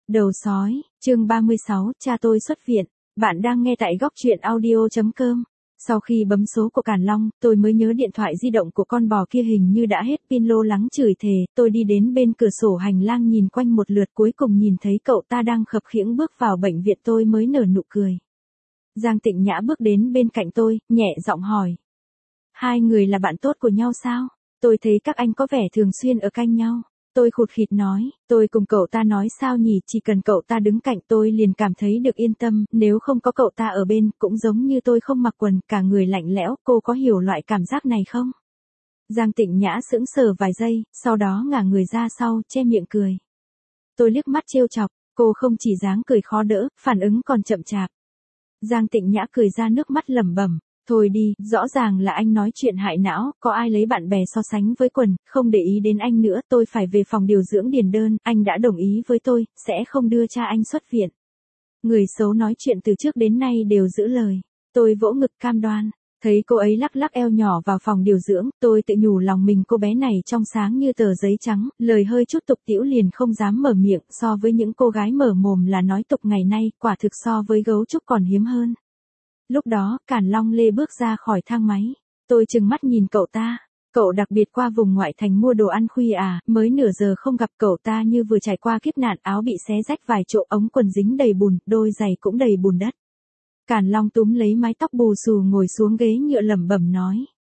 Đầu sói, chương 36, cha tôi xuất viện. Bạn đang nghe tại góc truyện audio.com. Sau khi bấm số của Càn Long, tôi mới nhớ điện thoại di động của con bò kia hình như đã hết pin, lo lắng chửi thề. Tôi đi đến bên cửa sổ hành lang nhìn quanh một lượt, cuối cùng nhìn thấy cậu ta đang khập khiễng bước vào bệnh viện, tôi mới nở nụ cười. Giang Tịnh Nhã bước đến bên cạnh tôi, nhẹ giọng hỏi. Hai người là bạn tốt của nhau sao? Tôi thấy các anh có vẻ thường xuyên ở cạnh nhau. Tôi khụt khịt nói, tôi cùng cậu ta nói sao nhỉ, chỉ cần cậu ta đứng cạnh tôi liền cảm thấy được yên tâm, nếu không có cậu ta ở bên, cũng giống như tôi không mặc quần, cả người lạnh lẽo, cô có hiểu loại cảm giác này không? Giang Tịnh Nhã sững sờ vài giây, sau đó ngả người ra sau, che miệng cười. Tôi liếc mắt trêu chọc, cô không chỉ dáng cười khó đỡ, phản ứng còn chậm chạp. Giang Tịnh Nhã cười ra nước mắt lẩm bẩm. Thôi đi, rõ ràng là anh nói chuyện hại não, có ai lấy bạn bè so sánh với quần, không để ý đến anh nữa, tôi phải về phòng điều dưỡng điền đơn, anh đã đồng ý với tôi, sẽ không đưa cha anh xuất viện. Người xấu nói chuyện từ trước đến nay đều giữ lời. Tôi vỗ ngực cam đoan. Thấy cô ấy lắc lắc eo nhỏ vào phòng điều dưỡng, tôi tự nhủ lòng mình cô bé này trong sáng như tờ giấy trắng, lời hơi chút tục tĩu liền không dám mở miệng, so với những cô gái mở mồm là nói tục ngày nay, quả thực so với gấu trúc còn hiếm hơn. Lúc đó, Càn Long Lê bước ra khỏi thang máy. Tôi trừng mắt nhìn cậu ta. Cậu đặc biệt qua vùng ngoại thành mua đồ ăn khuya à, mới nửa giờ không gặp cậu ta như vừa trải qua kiếp nạn, áo bị xé rách vài chỗ, ống quần dính đầy bùn, đôi giày cũng đầy bùn đất. Càn Long túm lấy mái tóc bù xù ngồi xuống ghế nhựa lẩm bẩm nói.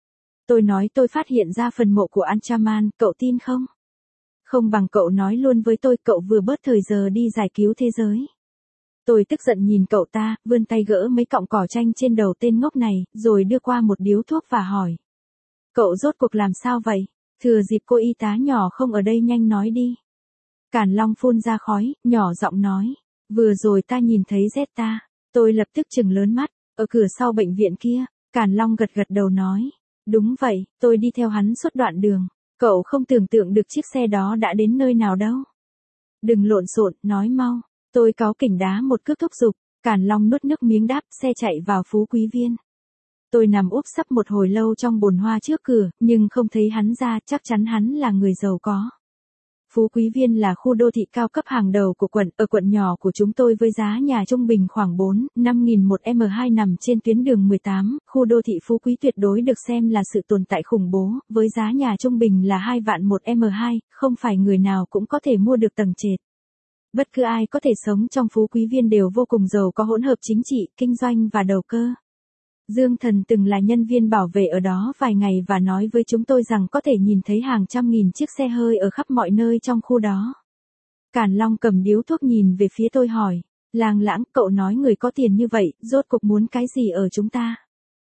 Tôi nói tôi phát hiện ra phần mộ của Anchaman, cậu tin không? Không bằng cậu nói luôn với tôi, cậu vừa bớt thời giờ đi giải cứu thế giới. Tôi tức giận nhìn cậu ta, vươn tay gỡ mấy cọng cỏ tranh trên đầu tên ngốc này, rồi đưa qua một điếu thuốc và hỏi. Cậu rốt cuộc làm sao vậy? Thừa dịp cô y tá nhỏ không ở đây nhanh nói đi. Càn Long phun ra khói, nhỏ giọng nói. Vừa rồi ta nhìn thấy Zeta. Tôi lập tức trừng lớn mắt, ở cửa sau bệnh viện kia. Càn Long gật gật đầu nói. Đúng vậy, tôi đi theo hắn suốt đoạn đường. Cậu không tưởng tượng được chiếc xe đó đã đến nơi nào đâu. Đừng lộn xộn, nói mau. Tôi cáu kỉnh đá một cước thúc giục, Càn Long nuốt nước miếng đáp, xe chạy vào Phú Quý Viên. Tôi nằm úp sấp một hồi lâu trong bồn hoa trước cửa, nhưng không thấy hắn ra, chắc chắn hắn là người giàu có. Phú Quý Viên là khu đô thị cao cấp hàng đầu của quận, ở quận nhỏ của chúng tôi với giá nhà trung bình khoảng 4-5 nghìn một M2 nằm trên tuyến đường 18, khu đô thị Phú Quý tuyệt đối được xem là sự tồn tại khủng bố, với giá nhà trung bình là 2 vạn một M2, không phải người nào cũng có thể mua được tầng trệt. Bất cứ ai có thể sống trong Phú Quý Viên đều vô cùng giàu có, hỗn hợp chính trị, kinh doanh và đầu cơ. Dương Thần từng là nhân viên bảo vệ ở đó vài ngày và nói với chúng tôi rằng có thể nhìn thấy hàng trăm nghìn chiếc xe hơi ở khắp mọi nơi trong khu đó. Càn Long cầm điếu thuốc nhìn về phía tôi hỏi, Lang Lãng, cậu nói người có tiền như vậy, rốt cuộc muốn cái gì ở chúng ta?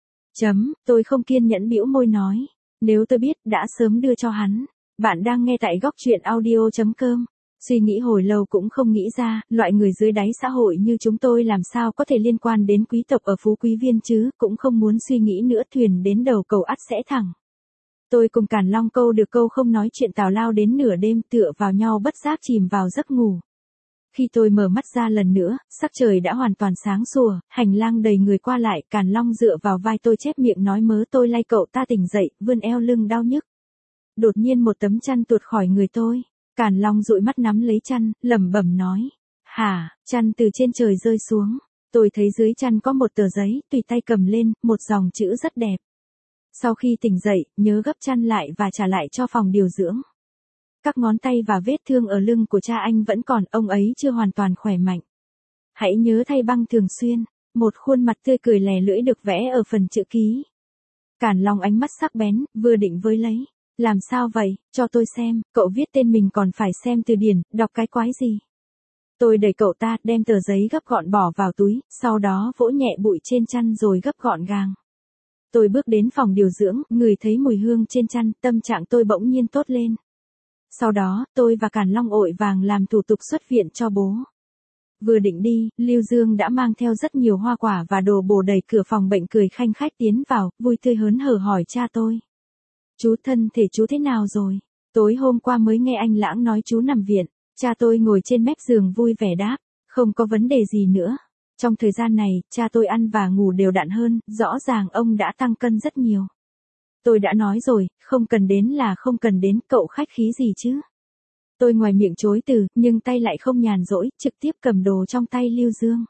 Tôi không kiên nhẫn bĩu môi nói, nếu tôi biết đã sớm đưa cho hắn. Bạn đang nghe tại góc truyện audio.com. Suy nghĩ hồi lâu cũng không nghĩ ra, loại người dưới đáy xã hội như chúng tôi làm sao có thể liên quan đến quý tộc ở Phú Quý Viên chứ, cũng không muốn suy nghĩ nữa, thuyền đến đầu cầu ắt sẽ thẳng. Tôi cùng Càn Long câu được câu không nói chuyện tào lao đến nửa đêm, tựa vào nhau bất giác chìm vào giấc ngủ. Khi tôi mở mắt ra lần nữa, sắc trời đã hoàn toàn sáng sủa, hành lang đầy người qua lại, Càn Long dựa vào vai tôi chép miệng nói mớ, tôi lay cậu ta tỉnh dậy, vươn eo lưng đau nhức. Đột nhiên một tấm chăn tuột khỏi người tôi. Càn Long dụi mắt nắm lấy chăn, lẩm bẩm nói. Hả, chăn từ trên trời rơi xuống. Tôi thấy dưới chăn có một tờ giấy, tùy tay cầm lên, một dòng chữ rất đẹp. Sau khi tỉnh dậy, nhớ gấp chăn lại và trả lại cho phòng điều dưỡng. Các ngón tay và vết thương ở lưng của cha anh vẫn còn, ông ấy chưa hoàn toàn khỏe mạnh. Hãy nhớ thay băng thường xuyên. Một khuôn mặt tươi cười lè lưỡi được vẽ ở phần chữ ký. Càn Long ánh mắt sắc bén, vừa định với lấy. Làm sao vậy, cho tôi xem, cậu viết tên mình còn phải xem từ điển, đọc cái quái gì. Tôi đẩy cậu ta, đem tờ giấy gấp gọn bỏ vào túi, sau đó vỗ nhẹ bụi trên chăn rồi gấp gọn gàng. Tôi bước đến phòng điều dưỡng, ngửi thấy mùi hương trên chăn, tâm trạng tôi bỗng nhiên tốt lên. Sau đó, tôi và Càn Long vội vàng làm thủ tục xuất viện cho bố. Vừa định đi, Lưu Dương đã mang theo rất nhiều hoa quả và đồ bổ đẩy cửa phòng bệnh cười khanh khách tiến vào, vui tươi hớn hở hỏi cha tôi. Chú thân thể chú thế nào rồi? Tối hôm qua mới nghe anh Lãng nói chú nằm viện. Cha tôi ngồi trên mép giường vui vẻ đáp. Không có vấn đề gì nữa. Trong thời gian này, cha tôi ăn và ngủ đều đặn hơn, rõ ràng ông đã tăng cân rất nhiều. Tôi đã nói rồi, không cần đến là không cần đến, cậu khách khí gì chứ? Tôi ngoài miệng chối từ, nhưng tay lại không nhàn rỗi, trực tiếp cầm đồ trong tay Lưu Dương.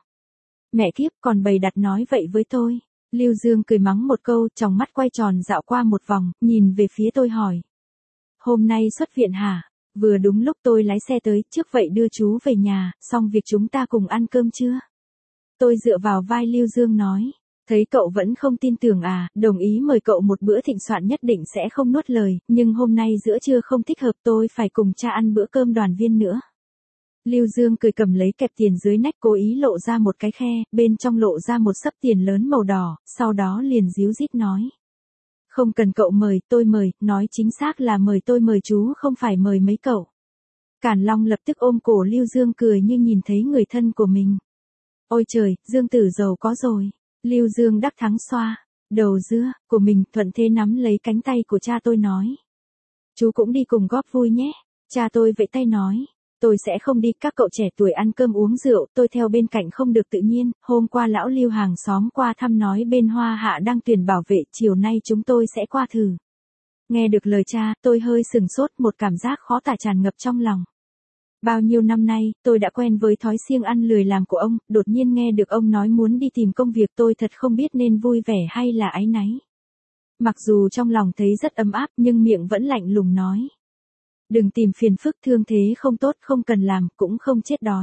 Mẹ kiếp, còn bày đặt nói vậy với tôi. Lưu Dương cười mắng một câu, tròng mắt quay tròn dạo qua một vòng, nhìn về phía tôi hỏi. Hôm nay xuất viện hả? Vừa đúng lúc tôi lái xe tới, trước vậy đưa chú về nhà, xong việc chúng ta cùng ăn cơm chưa? Tôi dựa vào vai Lưu Dương nói. Thấy cậu vẫn không tin tưởng à, đồng ý mời cậu một bữa thịnh soạn nhất định sẽ không nuốt lời, nhưng hôm nay giữa trưa không thích hợp, tôi phải cùng cha ăn bữa cơm đoàn viên nữa. Lưu Dương cười cầm lấy kẹp tiền dưới nách, cố ý lộ ra một cái khe, bên trong lộ ra một xấp tiền lớn màu đỏ, sau đó liền díu dít nói. Không cần cậu mời, tôi mời, nói chính xác là mời tôi mời chú, không phải mời mấy cậu. Càn Long lập tức ôm cổ Lưu Dương cười như nhìn thấy người thân của mình. Ôi trời, Dương tử giàu có rồi. Lưu Dương đắc thắng xoa đầu dưa của mình, thuận thế nắm lấy cánh tay của cha tôi nói. Chú cũng đi cùng góp vui nhé. Cha tôi vẫy tay nói. Tôi sẽ không đi, các cậu trẻ tuổi ăn cơm uống rượu, tôi theo bên cạnh không được tự nhiên. Hôm qua lão Lưu hàng xóm qua thăm nói bên Hoa Hạ đang tuyển bảo vệ, chiều nay chúng tôi sẽ qua thử. Nghe được lời cha, tôi hơi sừng sốt, một cảm giác khó tả tràn ngập trong lòng. Bao nhiêu năm nay, tôi đã quen với thói siêng ăn lười làm của ông, đột nhiên nghe được ông nói muốn đi tìm công việc, tôi thật không biết nên vui vẻ hay là áy náy. Mặc dù trong lòng thấy rất ấm áp nhưng miệng vẫn lạnh lùng nói. Đừng tìm phiền phức, thương thế không tốt, không cần làm, cũng không chết đói.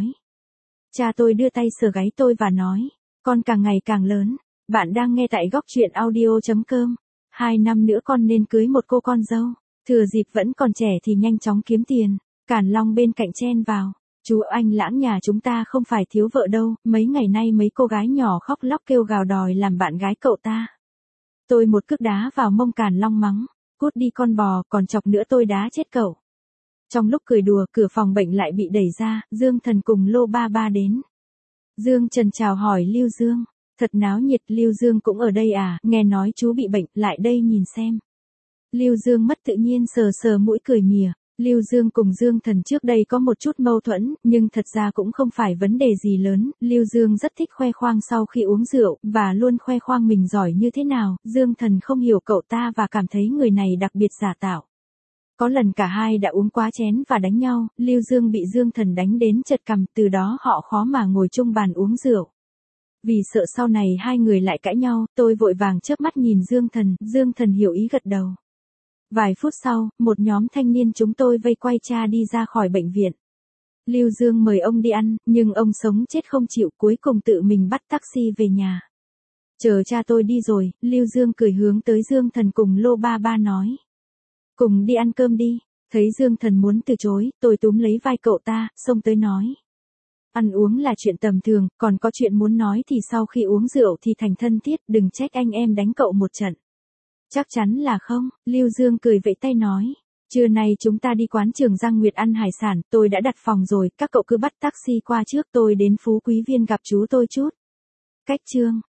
Cha tôi đưa tay sờ gáy tôi và nói, con càng ngày càng lớn. Bạn đang nghe tại góc truyện audio.com. 2 năm nữa con nên cưới một cô con dâu. Thừa dịp vẫn còn trẻ thì nhanh chóng kiếm tiền. Càn Long bên cạnh chen vào. Chú anh Lãng nhà chúng ta không phải thiếu vợ đâu, mấy ngày nay mấy cô gái nhỏ khóc lóc kêu gào đòi làm bạn gái cậu ta. Tôi một cước đá vào mông Càn Long mắng. Cút đi con bò, còn chọc nữa tôi đá chết cậu. Trong lúc cười đùa, cửa phòng bệnh lại bị đẩy ra, Dương Thần cùng Lô Ba Ba đến. Dương Trần chào hỏi Lưu Dương. Thật náo nhiệt, Lưu Dương cũng ở đây à, nghe nói chú bị bệnh, lại đây nhìn xem. Lưu Dương mất tự nhiên sờ sờ mũi cười mỉa. Lưu Dương cùng Dương Thần trước đây có một chút mâu thuẫn, nhưng thật ra cũng không phải vấn đề gì lớn. Lưu Dương rất thích khoe khoang sau khi uống rượu, và luôn khoe khoang mình giỏi như thế nào. Dương Thần không hiểu cậu ta và cảm thấy người này đặc biệt giả tạo. Có lần cả hai đã uống quá chén và đánh nhau, Lưu Dương bị Dương Thần đánh đến chật cằm, từ đó họ khó mà ngồi chung bàn uống rượu. Vì sợ sau này hai người lại cãi nhau, tôi vội vàng chớp mắt nhìn Dương Thần hiểu ý gật đầu. Vài phút sau, một nhóm thanh niên chúng tôi vây quay cha đi ra khỏi bệnh viện. Lưu Dương mời ông đi ăn, nhưng ông sống chết không chịu, cuối cùng tự mình bắt taxi về nhà. Chờ cha tôi đi rồi, Lưu Dương cười hướng tới Dương Thần cùng Lô Ba Ba nói. Cùng đi ăn cơm đi. Thấy Dương Thần muốn từ chối, tôi túm lấy vai cậu ta, xông tới nói. Ăn uống là chuyện tầm thường, còn có chuyện muốn nói thì sau khi uống rượu thì thành thân thiết, đừng trách anh em đánh cậu một trận. Chắc chắn là không, Lưu Dương cười vẫy tay nói. Trưa nay chúng ta đi quán Trường Giang Nguyệt ăn hải sản, tôi đã đặt phòng rồi, các cậu cứ bắt taxi qua trước, tôi đến Phú Quý Viên gặp chú tôi chút. Cách Trương.